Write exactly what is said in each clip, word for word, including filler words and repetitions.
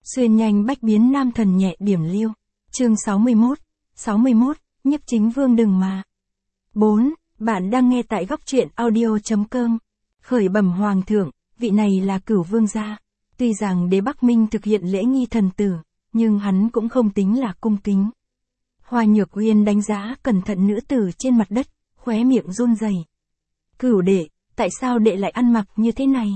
Xuyên nhanh bách biến nam thần nhẹ điểm liêu. Chương sáu mươi mốt. sáu mươi mốt, Nhiếp Chính Vương đừng mà. bốn. Bạn đang nghe tại góc truyện audio.com. Khởi bẩm hoàng thượng, vị này là Cửu Vương gia. Tuy rằng đế Bắc Minh thực hiện lễ nghi thần tử, nhưng hắn cũng không tính là cung kính. Hoa Nhược Uyên đánh giá cẩn thận nữ tử trên mặt đất, khóe miệng run rẩy. Cửu đệ, tại sao đệ lại ăn mặc như thế này?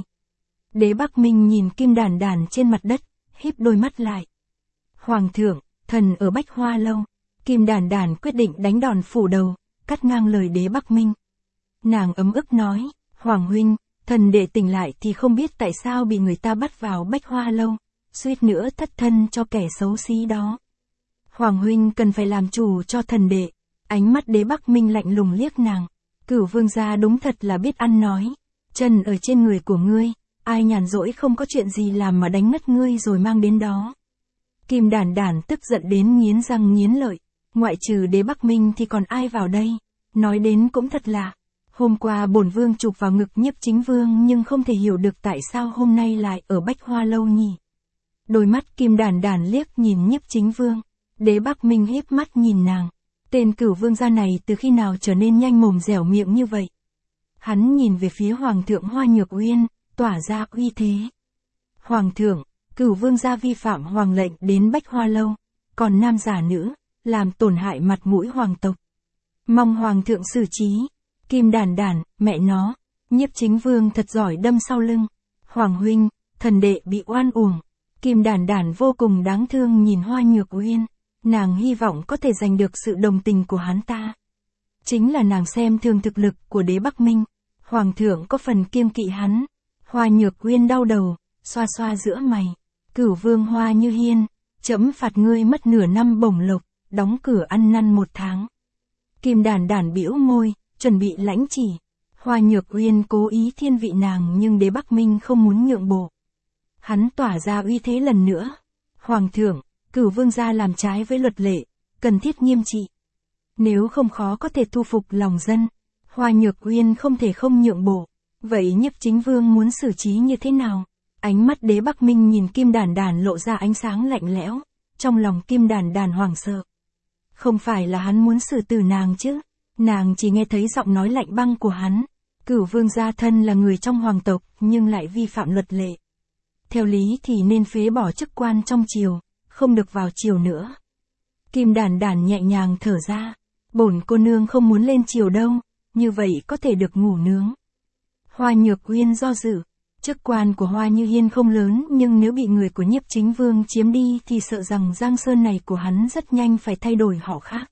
Đế Bắc Minh nhìn Kim Đản Đản trên mặt đất, híp đôi mắt lại. Hoàng thượng, thần ở Bách Hoa Lâu. Kim Đản Đản quyết định đánh đòn phủ đầu, cắt ngang lời đế Bắc Minh. Nàng ấm ức nói, Hoàng huynh, thần đệ tỉnh lại thì không biết tại sao bị người ta bắt vào Bách Hoa Lâu, suýt nữa thất thân cho kẻ xấu xí đó. Hoàng huynh cần phải làm chủ cho thần đệ. Ánh mắt đế Bắc Minh lạnh lùng liếc nàng. Cửu Vương gia đúng thật là biết ăn nói. Chân ở trên người của ngươi, ai nhàn rỗi không có chuyện gì làm mà đánh ngất ngươi rồi mang đến đó. Kim Đản Đản tức giận đến nghiến răng nghiến lợi. Ngoại trừ đế Bắc Minh thì còn ai vào đây? Nói đến cũng thật lạ. Hôm qua bổn vương chụp vào ngực Nhiếp Chính Vương nhưng không thể hiểu được tại sao hôm nay lại ở Bách Hoa Lâu nhỉ. Đôi mắt Kim Đản Đản liếc nhìn Nhiếp Chính Vương. Đế Bắc Minh híp mắt nhìn nàng. Tên Cửu Vương gia này từ khi nào trở nên nhanh mồm dẻo miệng như vậy? Hắn nhìn về phía Hoàng thượng Hoa Nhược Uyên, tỏa ra uy thế. Hoàng thượng, Cửu Vương gia vi phạm hoàng lệnh đến Bách Hoa Lâu, còn nam giả nữ, làm tổn hại mặt mũi hoàng tộc. Mong Hoàng thượng xử trí. Kim Đản Đản, mẹ nó, Nhiếp Chính Vương thật giỏi đâm sau lưng. Hoàng huynh, thần đệ bị oan uổng. Kim Đản Đản vô cùng đáng thương nhìn Hoa Nhược Uyên. Nàng hy vọng có thể giành được sự đồng tình của hắn ta. Chính là nàng xem thường thực lực của đế Bắc Minh. Hoàng thượng có phần kiêng kỵ hắn. Hoa Nhược Uyên đau đầu, xoa xoa giữa mày. Cửu Vương Hoa Như Hiên, trẫm phạt ngươi mất nửa năm bổng lộc, đóng cửa ăn năn một tháng. Kim Đản Đản bĩu môi, chuẩn bị lãnh chỉ. Hoa Nhược Uyên cố ý thiên vị nàng nhưng đế Bắc Minh không muốn nhượng bộ. Hắn tỏa ra uy thế lần nữa. Hoàng thượng, Cửu Vương gia làm trái với luật lệ, cần thiết nghiêm trị. Nếu không khó có thể thu phục lòng dân. Hoa Nhược Uyên không thể không nhượng bộ. Vậy Nhiếp Chính Vương muốn xử trí như thế nào? Ánh mắt đế Bắc Minh nhìn Kim Đản Đản lộ ra ánh sáng lạnh lẽo. Trong lòng Kim Đản Đản hoảng sợ. Không phải là hắn muốn xử tử nàng chứ? Nàng chỉ nghe thấy giọng nói lạnh băng của hắn. Cửu Vương gia thân là người trong hoàng tộc nhưng lại vi phạm luật lệ. Theo lý thì nên phế bỏ chức quan trong triều, không được vào triều nữa. Kim Đản Đản nhẹ nhàng thở ra. Bổn cô nương không muốn lên triều đâu, như vậy có thể được ngủ nướng. Hoa Nhược Uyên do dự. Chức quan của Hoa Như Hiên không lớn nhưng nếu bị người của Nhiếp Chính Vương chiếm đi thì sợ rằng Giang Sơn này của hắn rất nhanh phải thay đổi họ khác.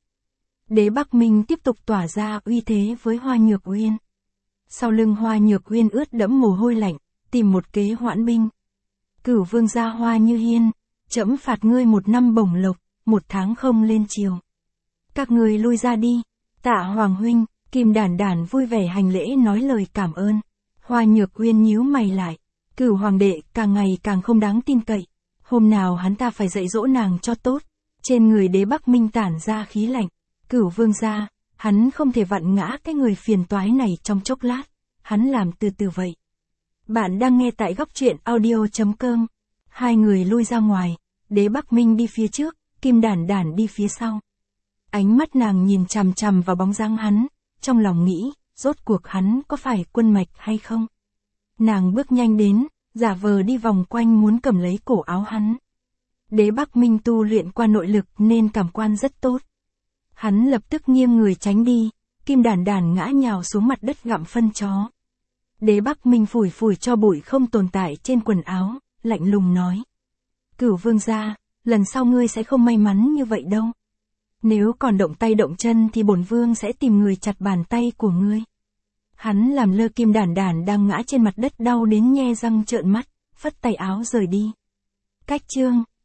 Đế Bắc Minh tiếp tục tỏa ra uy thế với Hoa Nhược Uyên. Sau lưng Hoa Nhược Uyên ướt đẫm mồ hôi lạnh, tìm một kế hoãn binh. Cửu Vương gia Hoa Như Hiên, trẫm phạt ngươi một năm bổng lộc, một tháng không lên triều. Các ngươi lui ra đi. Tạ Hoàng huynh. Kim Đản Đản vui vẻ hành lễ nói lời cảm ơn. Hoa Nhược Uyên nhíu mày lại. Cửu hoàng đệ càng ngày càng không đáng tin cậy. Hôm nào hắn ta phải dạy dỗ nàng cho tốt. Trên người đế Bắc Minh tản ra khí lạnh. Cửu Vương gia, hắn không thể vặn ngã cái người phiền toái này trong chốc lát. Hắn làm từ từ vậy. Bạn đang nghe tại góc truyện audio.com. Hai người lui ra ngoài. Đế Bắc Minh đi phía trước, Kim Đản Đản đi phía sau. Ánh mắt nàng nhìn chằm chằm vào bóng dáng hắn. Trong lòng nghĩ, rốt cuộc hắn có phải quân mạch hay không? Nàng bước nhanh đến, giả vờ đi vòng quanh muốn cầm lấy cổ áo hắn. Đế Bắc Minh tu luyện qua nội lực nên cảm quan rất tốt. Hắn lập tức nghiêng người tránh đi, Kim Đản Đản ngã nhào xuống mặt đất gặm phân chó. Đế Bắc Minh phủi phủi cho bụi không tồn tại trên quần áo, lạnh lùng nói. Cửu Vương gia, lần sau ngươi sẽ không may mắn như vậy đâu. Nếu còn động tay động chân thì bổn vương sẽ tìm người chặt bàn tay của ngươi. Hắn làm lơ Kim Đản Đản đang ngã trên mặt đất đau đến nhe răng trợn mắt, phất tay áo rời đi. Cách chương